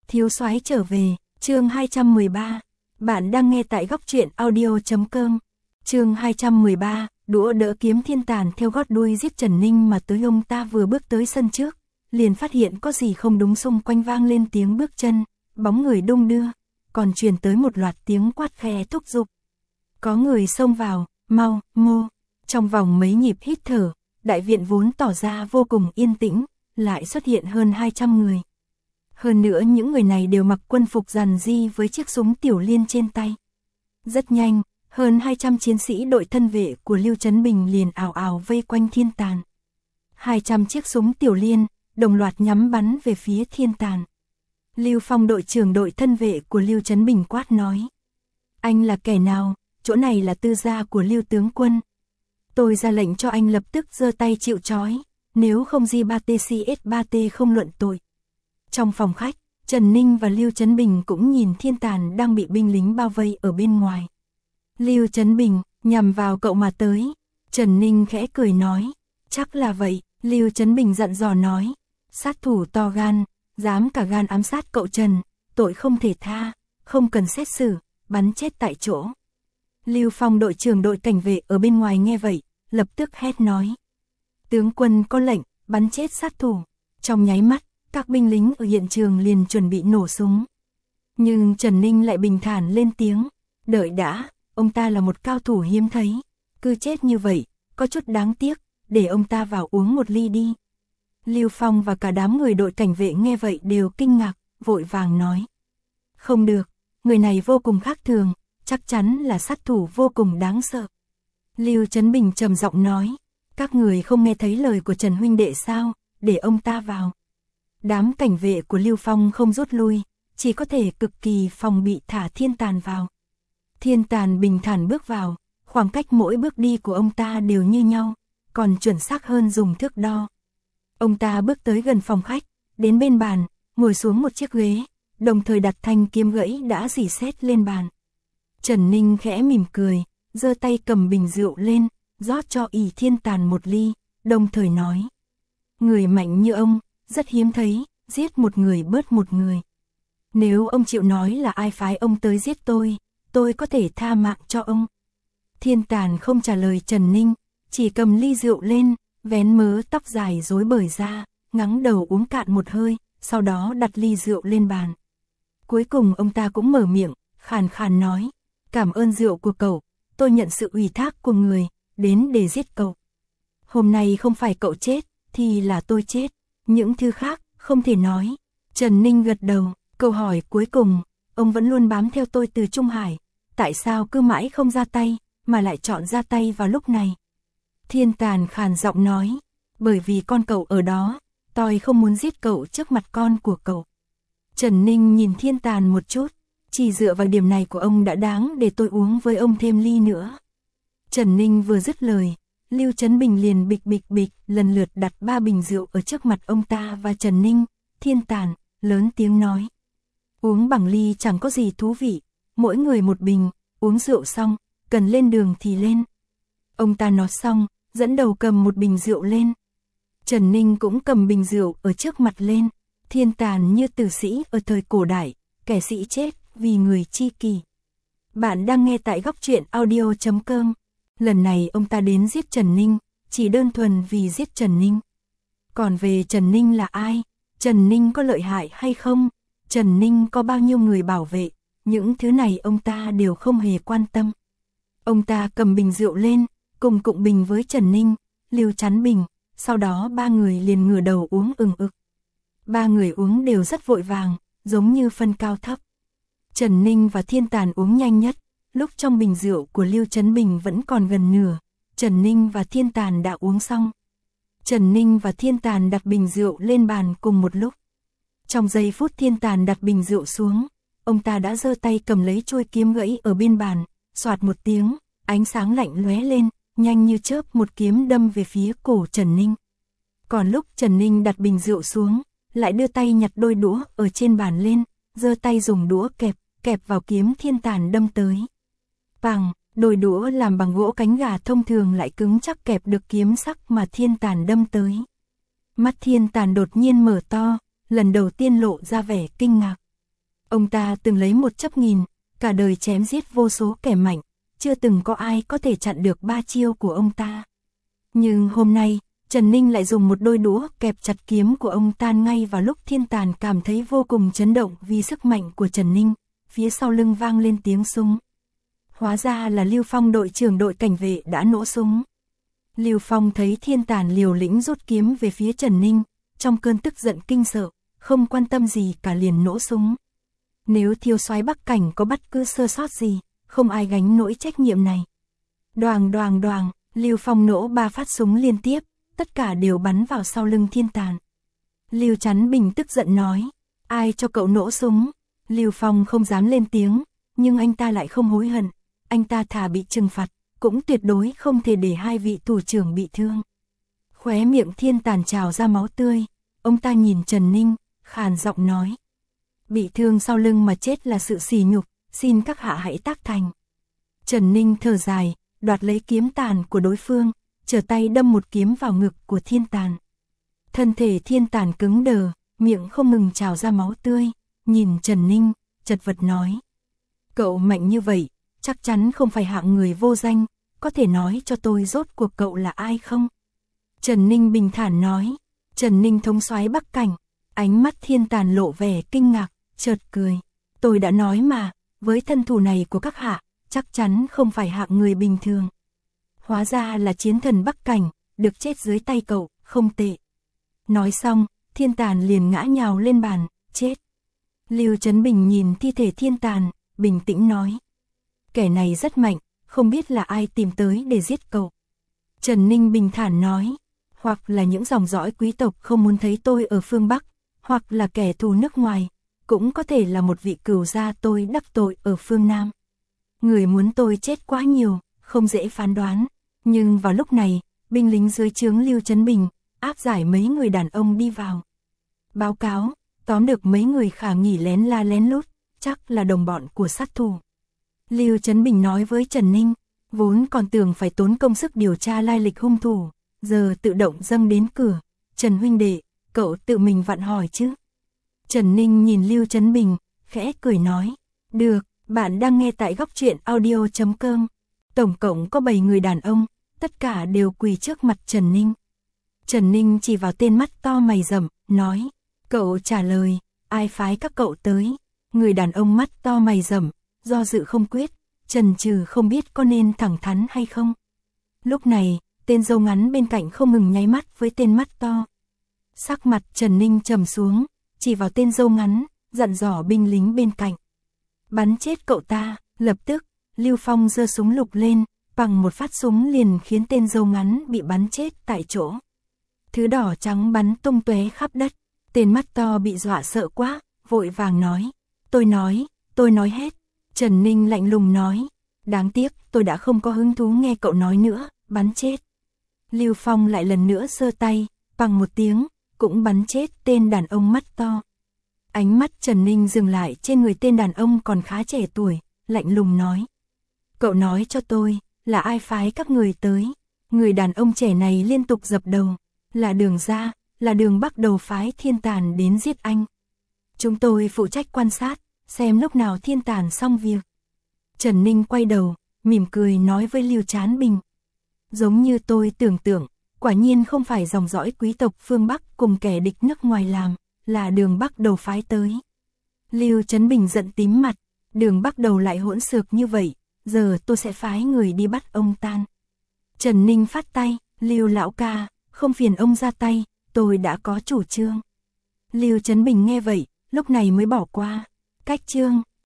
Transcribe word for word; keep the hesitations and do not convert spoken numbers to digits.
Thiếu soái trở về, chương hai trăm mười ba. Bạn đang nghe tại góc truyện audio chấm com. Chương hai trăm mười ba, đũa đỡ kiếm thiên tàn theo gót đuôi giết Trần Ninh mà tới ông ta vừa bước tới sân trước, liền phát hiện có gì không đúng, xung quanh vang lên tiếng bước chân, bóng người đung đưa, còn truyền tới một loạt tiếng quát khẽ thúc giục. Có người xông vào, mau, ngô. Trong vòng mấy nhịp hít thở, đại viện vốn tỏ ra vô cùng yên tĩnh, lại xuất hiện hơn hai trăm người. Hơn nữa những người này đều mặc quân phục rằn ri với chiếc súng tiểu liên trên tay. Rất nhanh, hơn hai trăm chiến sĩ đội thân vệ của Lưu Trấn Bình liền ào ào vây quanh thiên tàn. hai trăm chiếc súng tiểu liên, đồng loạt nhắm bắn về phía thiên tàn. Lưu Phong đội trưởng đội thân vệ của Lưu Trấn Bình quát nói. Anh là kẻ nào, chỗ này là tư gia của Lưu tướng quân. Tôi ra lệnh cho anh lập tức giơ tay chịu trói, nếu không G ba T C S ba T không luận tội. Trong phòng khách, Trần Ninh và Lưu Trấn Bình cũng nhìn thiên tàn đang bị binh lính bao vây ở bên ngoài. Lưu Trấn Bình, nhằm vào cậu mà tới. Trần Ninh khẽ cười nói, chắc là vậy. Lưu Trấn Bình dặn dò nói, sát thủ to gan, dám cả gan ám sát cậu Trần, tội không thể tha, không cần xét xử, bắn chết tại chỗ. Lưu Phong đội trưởng đội cảnh vệ ở bên ngoài nghe vậy, lập tức hét nói. Tướng quân có lệnh, bắn chết sát thủ. Trong nháy mắt, các binh lính ở hiện trường liền chuẩn bị nổ súng. Nhưng Trần Ninh lại bình thản lên tiếng, đợi đã, ông ta là một cao thủ hiếm thấy, cứ chết như vậy, có chút đáng tiếc, để ông ta vào uống một ly đi. Lưu Phong và cả đám người đội cảnh vệ nghe vậy đều kinh ngạc, vội vàng nói. Không được, người này vô cùng khác thường, chắc chắn là sát thủ vô cùng đáng sợ. Lưu Trấn Bình trầm giọng nói, các người không nghe thấy lời của Trần huynh đệ sao, để ông ta vào. Đám cảnh vệ của Lưu Phong không rút lui, chỉ có thể cực kỳ phòng bị thả thiên tàn vào. Thiên tàn bình thản bước vào, khoảng cách mỗi bước đi của ông ta đều như nhau, còn chuẩn xác hơn dùng thước đo. Ông ta bước tới gần phòng khách, đến bên bàn, ngồi xuống một chiếc ghế, đồng thời đặt thanh kiếm gãy đã rỉ sét lên bàn. Trần Ninh khẽ mỉm cười, giơ tay cầm bình rượu lên, rót cho ỷ thiên tàn một ly, đồng thời nói. Người mạnh như ông, rất hiếm thấy, giết một người bớt một người. Nếu ông chịu nói là ai phái ông tới giết tôi, tôi có thể tha mạng cho ông. Thiên tàn không trả lời Trần Ninh, chỉ cầm ly rượu lên, vén mớ tóc dài rối bời ra, ngắng đầu uống cạn một hơi, sau đó đặt ly rượu lên bàn. Cuối cùng ông ta cũng mở miệng, khàn khàn nói, cảm ơn rượu của cậu, tôi nhận sự ủy thác của người, đến để giết cậu. Hôm nay không phải cậu chết, thì là tôi chết, những thứ khác, không thể nói. Trần Ninh gật đầu, câu hỏi cuối cùng, ông vẫn luôn bám theo tôi từ Trung Hải, tại sao cứ mãi không ra tay, mà lại chọn ra tay vào lúc này? Thiên tàn khàn giọng nói, bởi vì con cậu ở đó, tôi không muốn giết cậu trước mặt con của cậu. Trần Ninh nhìn thiên tàn một chút, chỉ dựa vào điểm này của ông đã đáng để tôi uống với ông thêm ly nữa. Trần Ninh vừa dứt lời, Lưu Trấn Bình liền bịch bịch bịch lần lượt đặt ba bình rượu ở trước mặt ông ta và Trần Ninh. Thiên tàn, lớn tiếng nói. Uống bằng ly chẳng có gì thú vị, mỗi người một bình, uống rượu xong, cần lên đường thì lên. Ông ta nói xong, dẫn đầu cầm một bình rượu lên. Trần Ninh cũng cầm bình rượu ở trước mặt lên. Thiên tàn như tử sĩ ở thời cổ đại, kẻ sĩ chết vì người chi kỷ. Bạn đang nghe tại góc truyện audio chấm com. Lần này ông ta đến giết Trần Ninh, chỉ đơn thuần vì giết Trần Ninh. Còn về Trần Ninh là ai, Trần Ninh có lợi hại hay không, Trần Ninh có bao nhiêu người bảo vệ, những thứ này ông ta đều không hề quan tâm. Ông ta cầm bình rượu lên, cùng cụng bình với Trần Ninh, Lưu Trấn Bình, sau đó ba người liền ngửa đầu uống ừng ực. Ba người uống đều rất vội vàng, giống như phân cao thấp. Trần Ninh và Thiên Tàn uống nhanh nhất, lúc trong bình rượu của Lưu Trấn Bình vẫn còn gần nửa, Trần Ninh và Thiên Tàn đã uống xong. Trần Ninh và Thiên Tàn đặt bình rượu lên bàn cùng một lúc. Trong giây phút Thiên Tàn đặt bình rượu xuống, ông ta đã giơ tay cầm lấy chuôi kiếm gãy ở bên bàn, xoạt một tiếng, ánh sáng lạnh lóe lên, nhanh như chớp một kiếm đâm về phía cổ Trần Ninh. Còn lúc Trần Ninh đặt bình rượu xuống, lại đưa tay nhặt đôi đũa ở trên bàn lên, giơ tay dùng đũa kẹp, kẹp vào kiếm Thiên Tàn đâm tới. Pằng, đôi đũa làm bằng gỗ cánh gà thông thường lại cứng chắc kẹp được kiếm sắc mà Thiên Tàn đâm tới. Mắt Thiên Tàn đột nhiên mở to, lần đầu tiên lộ ra vẻ kinh ngạc. Ông ta từng lấy một chấp nghìn, cả đời chém giết vô số kẻ mạnh, chưa từng có ai có thể chặn được ba chiêu của ông ta. Nhưng hôm nay, Trần Ninh lại dùng một đôi đũa kẹp chặt kiếm của ông ta ngay vào lúc Thiên Tàn cảm thấy vô cùng chấn động vì sức mạnh của Trần Ninh, phía sau lưng vang lên tiếng súng. Hóa ra là Lưu Phong đội trưởng đội cảnh vệ đã nổ súng. Lưu Phong thấy Thiên Tàn liều lĩnh rút kiếm về phía Trần Ninh, trong cơn tức giận kinh sợ, không quan tâm gì cả liền nổ súng. Nếu thiếu soái Bắc Cảnh có bất cứ sơ sót gì, không ai gánh nổi trách nhiệm này. Đoàng đoàng đoàng, Lưu Phong nổ ba phát súng liên tiếp, tất cả đều bắn vào sau lưng Thiên Tàn. Lưu Chắn Bình tức giận nói, ai cho cậu nổ súng? Lưu Phong không dám lên tiếng, nhưng anh ta lại không hối hận, anh ta thà bị trừng phạt, cũng tuyệt đối không thể để hai vị thủ trưởng bị thương. Khóe miệng Thiên Tàn trào ra máu tươi, ông ta nhìn Trần Ninh, khàn giọng nói. Bị thương sau lưng mà chết là sự sỉ nhục, xin các hạ hãy tác thành. Trần Ninh thở dài, đoạt lấy kiếm tàn của đối phương, trở tay đâm một kiếm vào ngực của Thiên Tàn. Thân thể Thiên Tàn cứng đờ, miệng không ngừng trào ra máu tươi, nhìn Trần Ninh, chật vật nói. Cậu mạnh như vậy, chắc chắn không phải hạng người vô danh, có thể nói cho tôi rốt cuộc cậu là ai không? Trần Ninh bình thản nói. Trần Ninh thống soái Bắc Cảnh, ánh mắt Thiên Tàn lộ vẻ kinh ngạc, chợt cười. Tôi đã nói mà, với thân thủ này của các hạ, chắc chắn không phải hạng người bình thường. Hóa ra là chiến thần Bắc Cảnh, được chết dưới tay cậu, không tệ. Nói xong, Thiên Tàn liền ngã nhào lên bàn, chết. Lưu Chấn Bình nhìn thi thể Thiên Tàn, bình tĩnh nói. Kẻ này rất mạnh, không biết là ai tìm tới để giết cậu. Trần Ninh bình thản nói, hoặc là những dòng dõi quý tộc không muốn thấy tôi ở phương Bắc, hoặc là kẻ thù nước ngoài, cũng có thể là một vị cửu gia tôi đắc tội ở phương Nam. Người muốn tôi chết quá nhiều, không dễ phán đoán, nhưng vào lúc này, binh lính dưới trướng Lưu Chấn Bình, áp giải mấy người đàn ông đi vào. Báo cáo, tóm được mấy người khả nghi lén la lén lút, chắc là đồng bọn của sát thủ. Lưu Chấn Bình nói với Trần Ninh, vốn còn tưởng phải tốn công sức điều tra lai lịch hung thủ, giờ tự động dâng đến cửa. Trần huynh đệ, cậu tự mình vặn hỏi chứ? Trần Ninh nhìn Lưu Chấn Bình, khẽ cười nói, được, bạn đang nghe tại góc truyện audio chấm com. Tổng cộng có bảy người đàn ông, tất cả đều quỳ trước mặt Trần Ninh. Trần Ninh chỉ vào tên mắt to mày rậm, nói, cậu trả lời, ai phái các cậu tới? Người đàn ông mắt to mày rậm, do dự không quyết, chần chừ không biết có nên thẳng thắn hay không. Lúc này, tên râu ngắn bên cạnh không ngừng nháy mắt với tên mắt to. Sắc mặt Trần Ninh trầm xuống, chỉ vào tên râu ngắn, dặn dò binh lính bên cạnh. Bắn chết cậu ta, lập tức, Lưu Phong giơ súng lục lên, bằng một phát súng liền khiến tên râu ngắn bị bắn chết tại chỗ. Thứ đỏ trắng bắn tung tóe khắp đất, tên mắt to bị dọa sợ quá, vội vàng nói. Tôi nói, tôi nói hết. Trần Ninh lạnh lùng nói, đáng tiếc tôi đã không có hứng thú nghe cậu nói nữa, bắn chết. Lưu Phong lại lần nữa giơ tay, bằng một tiếng, cũng bắn chết tên đàn ông mắt to. Ánh mắt Trần Ninh dừng lại trên người tên đàn ông còn khá trẻ tuổi, lạnh lùng nói. Cậu nói cho tôi, là ai phái các người tới? Người đàn ông trẻ này liên tục dập đầu, là Đường gia, là Đường Bắc đầu phái Thiên Tàn đến giết anh. Chúng tôi phụ trách quan sát, xem lúc nào Thiên Tàn xong việc. Trần Ninh quay đầu, mỉm cười nói với Lưu Chán Bình. Giống như tôi tưởng tượng, quả nhiên không phải dòng dõi quý tộc phương Bắc cùng kẻ địch nước ngoài làm, là Đường Bắc đầu phái tới. Lưu Chấn Bình giận tím mặt, Đường Bắc đầu lại hỗn xược như vậy, giờ tôi sẽ phái người đi bắt ông tan. Trần Ninh phát tay, Lưu lão ca, không phiền ông ra tay, tôi đã có chủ trương. Lưu Chấn Bình nghe vậy, lúc này mới bỏ qua. Cách trương,